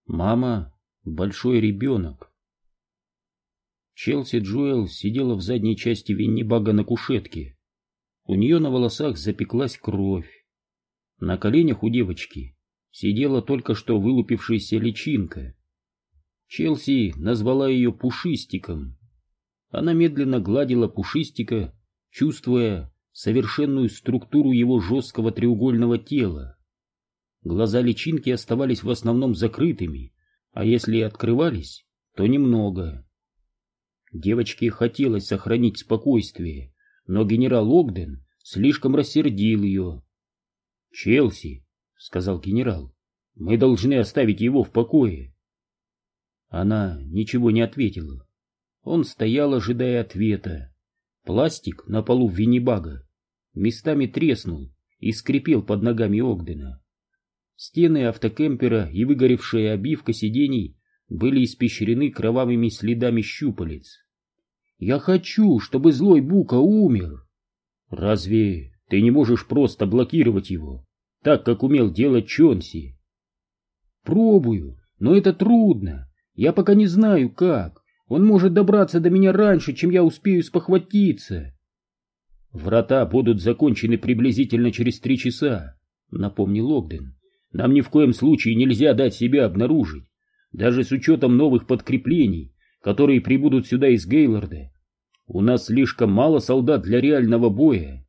Мама — большой ребенок. Челси Джоэл сидела в задней части Виннибага на кушетке. У нее на волосах запеклась кровь. На коленях у девочки сидела только что вылупившаяся личинка. Челси назвала ее Пушистиком. Она медленно гладила Пушистика, чувствуя совершенную структуру его жесткого треугольного тела. Глаза личинки оставались в основном закрытыми, а если и открывались, то немного. Девочке хотелось сохранить спокойствие, но генерал Огден слишком рассердил ее. «Челси», — сказал генерал, — «мы должны оставить его в покое». Она ничего не ответила. Он стоял, ожидая ответа. Пластик на полу Виннибага местами треснул и скрипел под ногами Огдена. Стены автокемпера и выгоревшая обивка сидений были испещрены кровавыми следами щупалец. «Я хочу, чтобы злой Бука умер!» «Разве ты не можешь просто блокировать его, так, как умел делать Чонси?» «Пробую, но это трудно. Я пока не знаю, как. Он может добраться до меня раньше, чем я успею спохватиться». «Врата будут закончены приблизительно через 3 часа», — напомнил Огден. «Нам ни в коем случае нельзя дать себя обнаружить, даже с учетом новых подкреплений, которые прибудут сюда из Гейлорда. У нас слишком мало солдат для реального боя».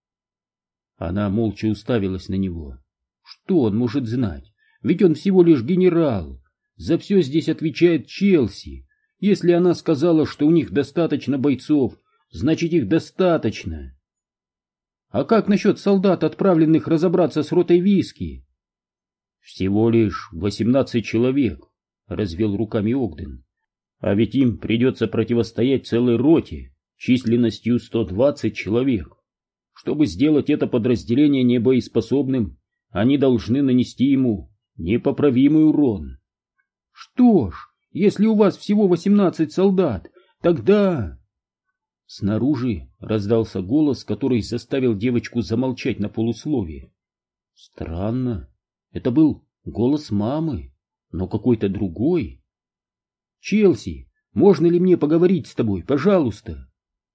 Она молча уставилась на него. Что он может знать? Ведь он всего лишь генерал. За все здесь отвечает Челси. Если она сказала, что у них достаточно бойцов, значит, их достаточно. А как насчет солдат, отправленных разобраться с ротой Виски? «Всего лишь 18 человек», — развел руками Огден. «А ведь им придется противостоять целой роте численностью 120 человек. Чтобы сделать это подразделение небоеспособным, они должны нанести ему непоправимый урон». «Что ж, если у вас всего 18 солдат, тогда...» Снаружи раздался голос, который заставил девочку замолчать на полусловие. Странно. Это был голос мамы, но какой-то другой. «Челси, можно ли мне поговорить с тобой, пожалуйста?»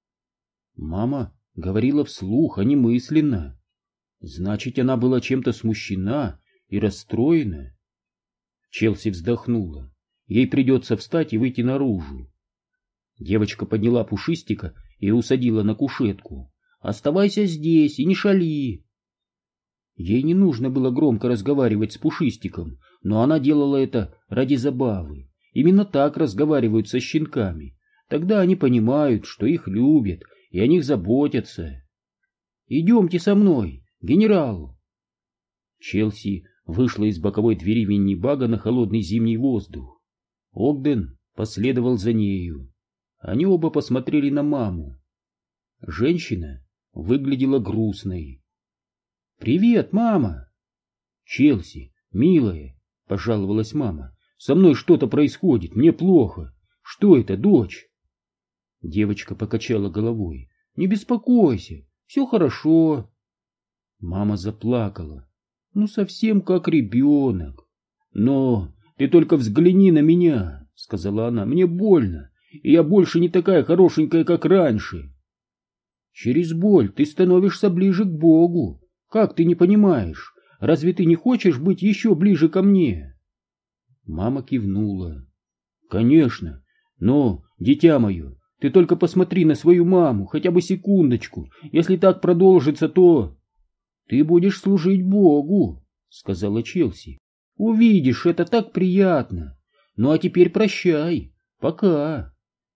Мама говорила вслух, а не мысленно. Значит, она была чем-то смущена и расстроена. Челси вздохнула. Ей придется встать и выйти наружу. Девочка подняла Пушистика и усадила на кушетку. «Оставайся здесь и не шали». Ей не нужно было громко разговаривать с Пушистиком, но она делала это ради забавы. Именно так разговаривают со щенками. Тогда они понимают, что их любят и о них заботятся. «Идемте со мной, генерал!» Челси вышла из боковой двери Виннибага на холодный зимний воздух. Огден последовал за нею. Они оба посмотрели на маму. Женщина выглядела грустной. «Привет, мама!» «Челси, милая!» — пожаловалась мама. «Со мной что-то происходит, мне плохо. Что это, дочь?» Девочка покачала головой. «Не беспокойся, все хорошо». Мама заплакала. «Ну, совсем как ребенок». «Но ты только взгляни на меня», — сказала она. «Мне больно, и я больше не такая хорошенькая, как раньше». «Через боль ты становишься ближе к Богу. Как ты не понимаешь? Разве ты не хочешь быть еще ближе ко мне?» Мама кивнула. «Конечно, но, дитя мое, ты только посмотри на свою маму, хотя бы секундочку. Если так продолжится, то...» «Ты будешь служить Богу», — сказала Челси. «Увидишь, это так приятно. Ну а теперь прощай. Пока».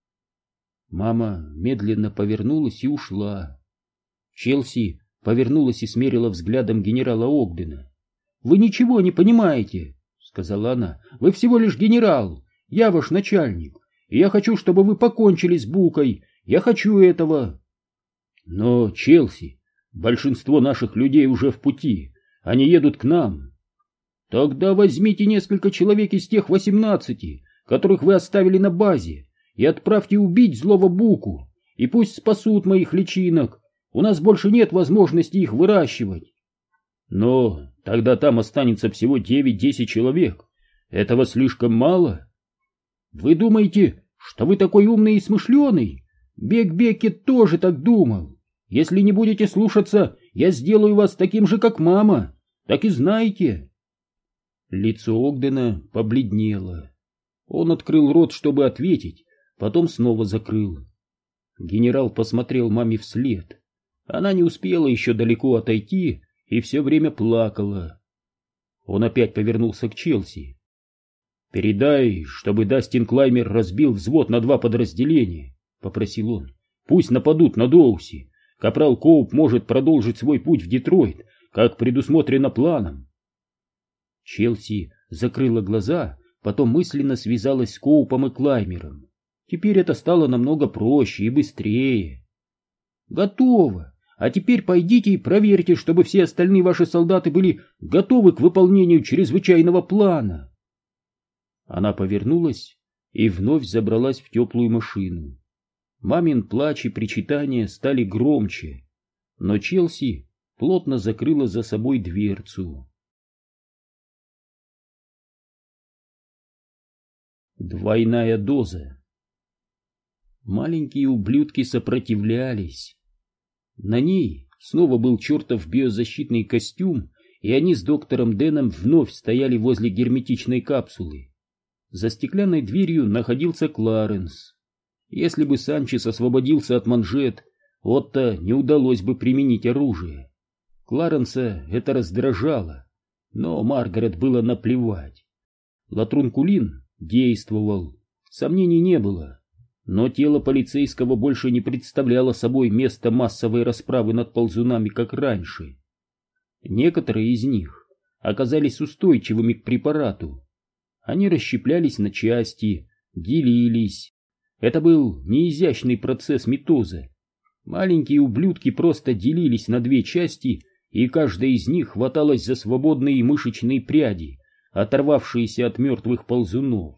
Мама медленно повернулась и ушла. Челси повернулась и смерила взглядом генерала Огдена. «Вы ничего не понимаете», — сказала она. «Вы всего лишь генерал. Я ваш начальник. И я хочу, чтобы вы покончили с Букой. Я хочу этого». «Но, Челси, большинство наших людей уже в пути. Они едут к нам». «Тогда возьмите несколько человек из тех 18, которых вы оставили на базе, и отправьте убить злого Буку, и пусть спасут моих личинок. У нас больше нет возможности их выращивать». «Но тогда там останется всего 9-10 человек. Этого слишком мало? Вы думаете, что вы такой умный и смышленый? Бек-Беккет тоже так думал. Если не будете слушаться, я сделаю вас таким же, как мама. Так и знайте. Лицо Огдена побледнело. Он открыл рот, чтобы ответить, потом снова закрыл. Генерал посмотрел маме вслед. Она не успела еще далеко отойти и все время плакала. Он опять повернулся к Челси. «Передай, чтобы Дастин Клаймер разбил взвод на 2 подразделения», — попросил он. «Пусть нападут на Доуси. Капрал Коуп может продолжить свой путь в Детройт, как предусмотрено планом». Челси закрыла глаза, потом мысленно связалась с Коупом и Клаймером. Теперь это стало намного проще и быстрее. «Готово. А теперь пойдите и проверьте, чтобы все остальные ваши солдаты были готовы к выполнению чрезвычайного плана». Она повернулась и вновь забралась в теплую машину. Мамин плач и причитания стали громче, но Челси плотно закрыла за собой дверцу. Двойная доза. Маленькие ублюдки сопротивлялись. На ней снова был чертов биозащитный костюм, и они с доктором Дэном вновь стояли возле герметичной капсулы. За стеклянной дверью находился Кларенс. Если бы Санчес освободился от манжет, Отто не удалось бы применить оружие. Кларенса это раздражало, но Маргарет было наплевать. Латрункулин действовал, сомнений не было, но тело полицейского больше не представляло собой место массовой расправы над ползунами, как раньше. Некоторые из них оказались устойчивыми к препарату. Они расщеплялись на части, делились. Это был неизящный процесс митоза. Маленькие ублюдки просто делились на 2 части, и каждая из них хваталась за свободные мышечные пряди, оторвавшиеся от мертвых ползунов.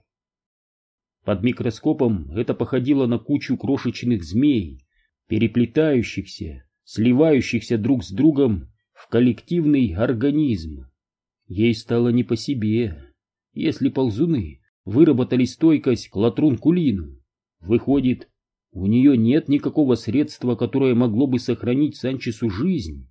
Под микроскопом это походило на кучу крошечных змей, переплетающихся, сливающихся друг с другом в коллективный организм. Ей стало не по себе. Если ползуны выработали стойкость к латрункулину, выходит, у нее нет никакого средства, которое могло бы сохранить Санчесу жизнь.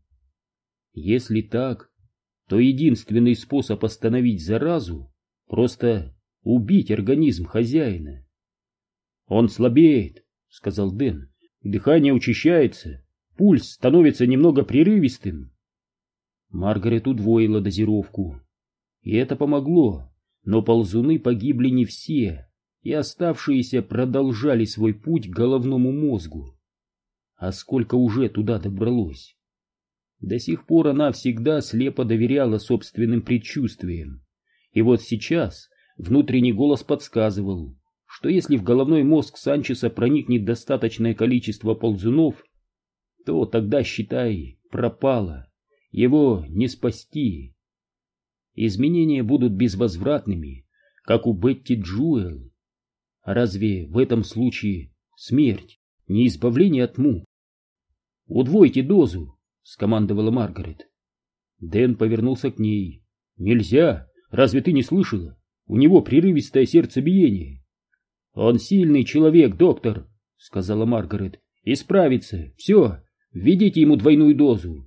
Если так, то единственный способ остановить заразу — просто убить организм хозяина. «Он слабеет», — сказал Дэн. «Дыхание учащается, пульс становится немного прерывистым». Маргарет удвоила дозировку. И это помогло. Но ползуны погибли не все, и оставшиеся продолжали свой путь к головному мозгу. А сколько уже туда добралось? До сих пор она всегда слепо доверяла собственным предчувствиям. И вот сейчас внутренний голос подсказывал, что если в головной мозг Санчеса проникнет достаточное количество ползунов, то тогда, считай, пропало. Его не спасти. Изменения будут безвозвратными, как у Бетти Джуэл. А разве в этом случае смерть не избавление от мук? «Удвойте дозу», — скомандовала Маргарет. Дэн повернулся к ней. «Нельзя! Разве ты не слышала? У него прерывистое сердцебиение». «Он сильный человек, доктор», — сказала Маргарет. «И справится. Все, введите ему двойную дозу».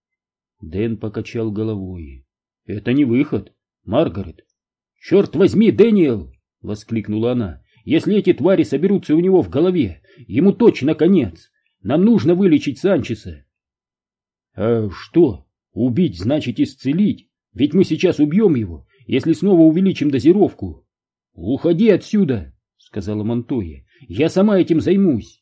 Дэн покачал головой. «Это не выход, Маргарет». «Черт возьми, Дэниел!» — воскликнула она. «Если эти твари соберутся у него в голове, ему точно конец. Нам нужно вылечить Санчеса». «А что? Убить значит исцелить. Ведь мы сейчас убьем его, если снова увеличим дозировку». «Уходи отсюда», — сказала Монтойя. «Я сама этим займусь».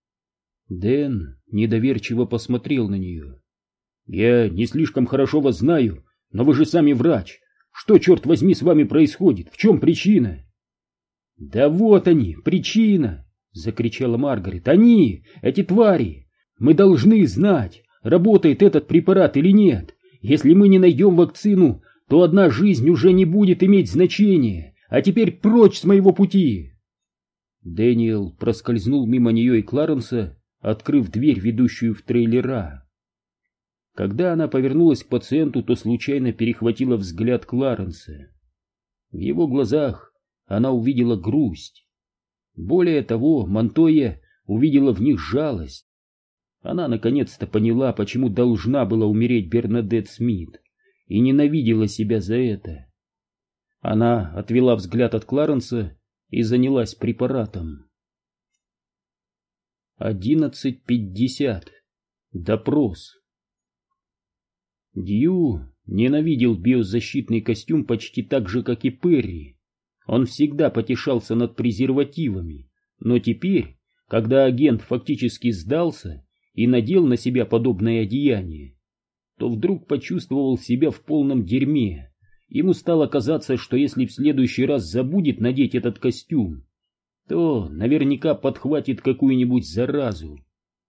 Дэн недоверчиво посмотрел на нее. «Я не слишком хорошо вас знаю, но вы же сами врач. Что, черт возьми, с вами происходит? В чем причина?» «Да вот они, причина!» — закричала Маргарет. «Они, эти твари! Мы должны знать, работает этот препарат или нет. Если мы не найдем вакцину, то одна жизнь уже не будет иметь значения. А теперь прочь с моего пути!» Дэниел проскользнул мимо нее и Кларенса, открыв дверь, ведущую в трейлера. Когда она повернулась к пациенту, то случайно перехватила взгляд Кларенса. В его глазах она увидела грусть. Более того, Монтойя увидела в них жалость. Она наконец-то поняла, почему должна была умереть Бернадетт Смит, и ненавидела себя за это. Она отвела взгляд от Кларенса и занялась препаратом. 11:50. Допрос. Дью ненавидел биозащитный костюм почти так же, как и Перри. Он всегда потешался над презервативами, но теперь, когда агент фактически сдался и надел на себя подобное одеяние, то вдруг почувствовал себя в полном дерьме. Ему стало казаться, что если в следующий раз забудет надеть этот костюм, то наверняка подхватит какую-нибудь заразу.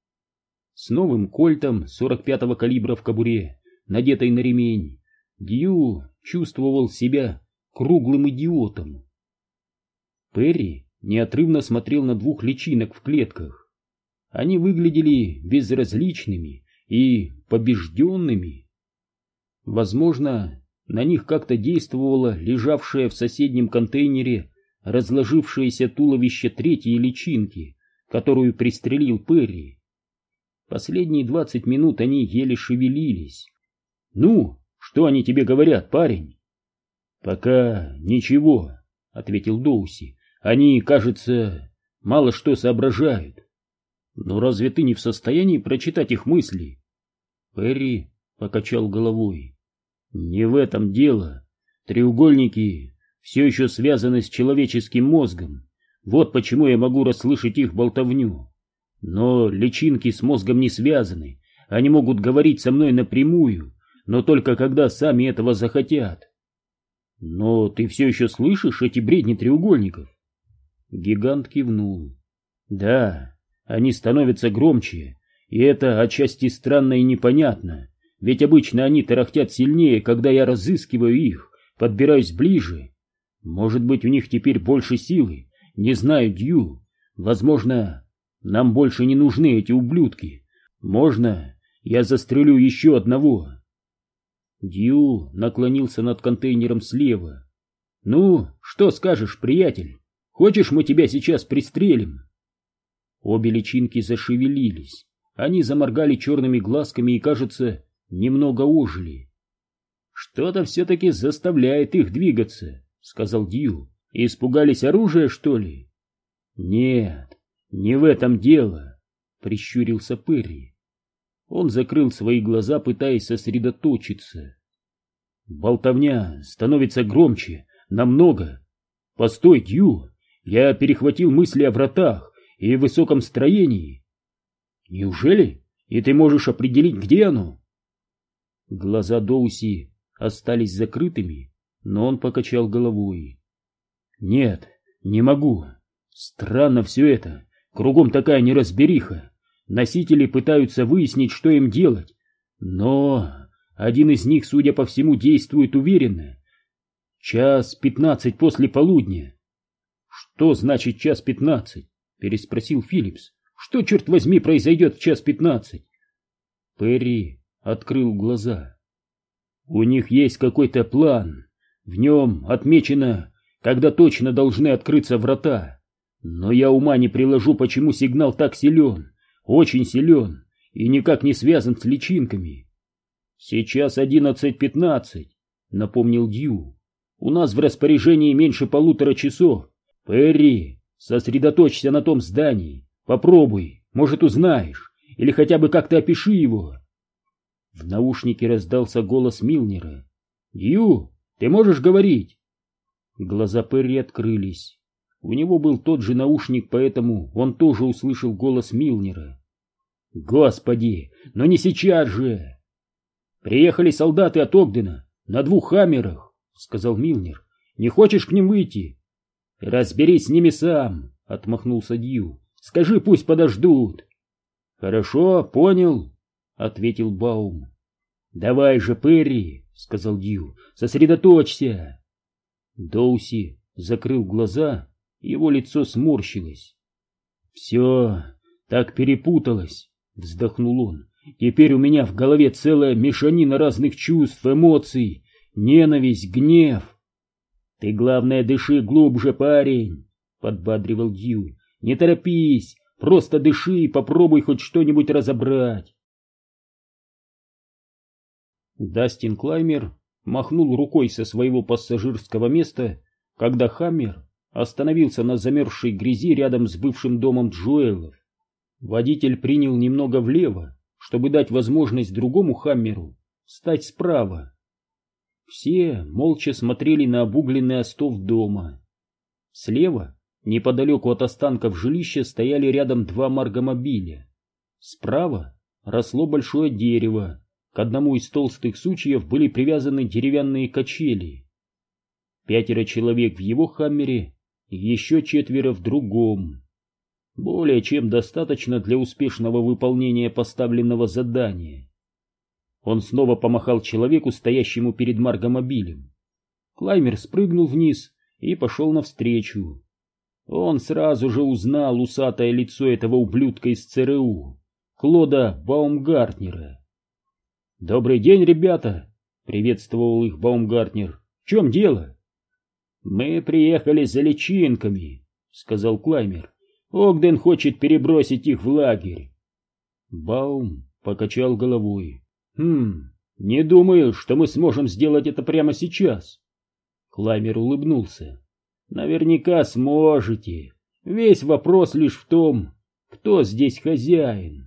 С новым кольтом 45-го калибра в кобуре, надетой на ремень, Дью чувствовал себя круглым идиотом. Перри неотрывно смотрел на двух личинок в клетках. Они выглядели безразличными и побежденными. Возможно, на них как-то действовало лежавшее в соседнем контейнере разложившееся туловище третьей личинки, которую пристрелил Перри. Последние 20 минут они еле шевелились. «Ну, что они тебе говорят, парень?» «Пока ничего», — ответил Доуси. «Они, кажется, мало что соображают». «Но разве ты не в состоянии прочитать их мысли?» Перри покачал головой. «Не в этом дело. Треугольники все еще связаны с человеческим мозгом. Вот почему я могу расслышать их болтовню. Но личинки с мозгом не связаны. Они могут говорить со мной напрямую, но только когда сами этого захотят». «Но ты все еще слышишь эти бредни треугольников?» Гигант кивнул. «Да, они становятся громче, и это отчасти странно и непонятно, ведь обычно они тарахтят сильнее, когда я разыскиваю их, подбираюсь ближе. Может быть, у них теперь больше силы, не знаю, Дью. Возможно, нам больше не нужны эти ублюдки. Можно, я застрелю еще одного». Дью наклонился над контейнером слева. «Ну, что скажешь, приятель? Хочешь, мы тебя сейчас пристрелим?» Обе личинки зашевелились. Они заморгали черными глазками и, кажется, немного ожили. «Что-то все-таки заставляет их двигаться», — сказал Дью. «Испугались оружия, что ли?» «Нет, не в этом дело», — прищурился Перри. Он закрыл свои глаза, пытаясь сосредоточиться. «Болтовня становится громче, намного. Постой, Дью, я перехватил мысли о вратах и высоком строении. Неужели? И ты можешь определить, где оно?» Глаза Доуси остались закрытыми, но он покачал головой. «Нет, не могу. Странно все это. Кругом такая неразбериха. Носители пытаются выяснить, что им делать. Но один из них, судя по всему, действует уверенно. 1:15 после полудня». «Что значит 1:15?» — переспросил Филлипс. «Что, черт возьми, произойдет в 1:15?» Перри открыл глаза. «У них есть какой-то план. В нем отмечено, когда точно должны открыться врата. Но я ума не приложу, почему сигнал так силен, очень силен, и никак не связан с личинками». «Сейчас 11:15, напомнил Дью. «У нас в распоряжении меньше 1,5 часов. Перри, сосредоточься на том здании. Попробуй, может, узнаешь, или хотя бы как-то опиши его». В наушнике раздался голос Милнера. «Дью, ты можешь говорить?» Глаза Перри открылись. У него был тот же наушник, поэтому он тоже услышал голос Милнера. «Господи, но не сейчас же!» «Приехали солдаты от Огдена на 2 хаммерах», — сказал Милнер. «Не хочешь к ним выйти?» «Разберись с ними сам», — отмахнулся Дью. «Скажи, пусть подождут». «Хорошо, понял», — ответил Баум. «Давай же, Перри», — сказал Дью, — «сосредоточься». Доуси закрыл глаза, его лицо сморщилось. «Все так перепуталось», — вздохнул он. «Теперь у меня в голове целая мешанина разных чувств, эмоций, ненависть, гнев». Ты, главное, дыши глубже, парень, подбадривал Дью. Не торопись, просто дыши и попробуй хоть что-нибудь разобрать. Дастин Клаймер махнул рукой со своего пассажирского места, когда «Хаммер» остановился на замерзшей грязи рядом с бывшим домом Джоэлов. Водитель принял немного влево, чтобы дать возможность другому «Хаммеру» встать справа. Все молча смотрели на обугленный остов дома. Слева, неподалеку от останков жилища, стояли рядом два маргомобиля. Справа росло большое дерево, к одному из толстых сучьев были привязаны деревянные качели. 5 человек в его «Хаммере» и еще 4 в другом. Более чем достаточно для успешного выполнения поставленного задания. Он снова помахал человеку, стоящему перед маргомобилем. Клаймер спрыгнул вниз и пошел навстречу. Он сразу же узнал усатое лицо этого ублюдка из ЦРУ, Клода Баумгартнера. «Добрый день, ребята!» — приветствовал их Баумгартнер. «В чем дело?» «Мы приехали за личинками», — сказал Клаймер. «Огден хочет перебросить их в лагерь». Баум покачал головой. Не думаю, что мы сможем сделать это прямо сейчас». Клаймер улыбнулся. «Наверняка сможете. Весь вопрос лишь в том, кто здесь хозяин».